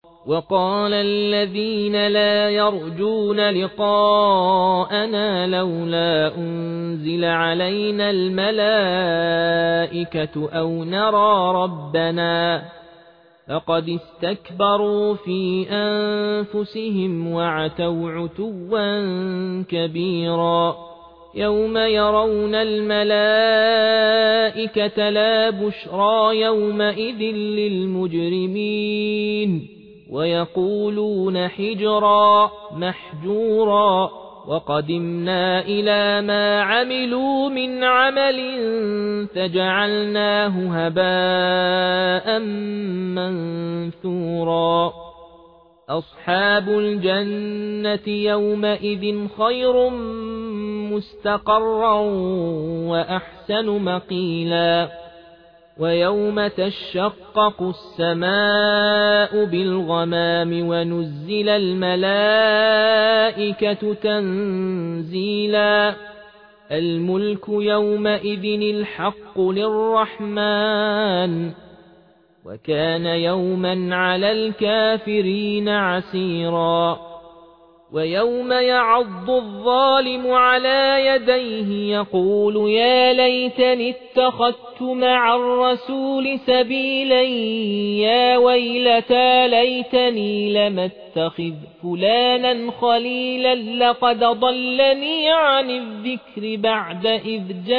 وقال الذين لا يرجون لقاءنا لولا أنزل علينا الملائكة أو نرى ربنا فقد استكبروا في أنفسهم وعتوا عتوا كبيرا يوم يرون الملائكة لا بشرى يومئذ للمجرمين ويقولون حجرا محجورا وقدمنا إلى ما عملوا من عمل فجعلناه هباء منثورا أصحاب الجنة يومئذ خير مستقرا وأحسن مقيلا ويوم تشقق السماء بالغمام ونزل الملائكة تنزيلا الملك يومئذ الحق للرحمن وكان يوما على الكافرين عسيرا ويوم يعض الظالم على يديه يقول يا ليتني اتخذت مع الرسول سبيلا يا ويلتى ليتني لم اتخذ فلانا خليلا لقد ضلني عن الذكر بعد إذ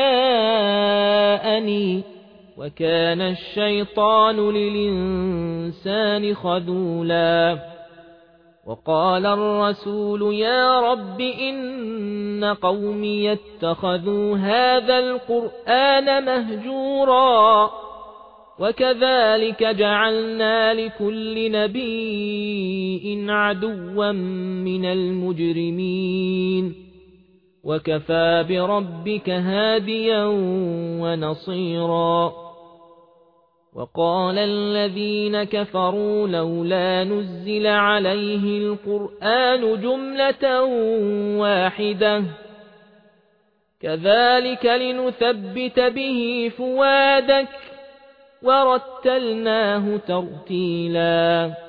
جاءني وكان الشيطان للإنسان خذولا وقال الرسول يا رب إن قومي اتخذوا هذا القرآن مهجورا وكذلك جعلنا لكل نبي عدوا من المجرمين وكفى بربك هاديا ونصيرا وقال الذين كفروا لولا نزل عليه القرآن جملة واحدة كذلك لنثبت به فؤادك ورتلناه ترتيلا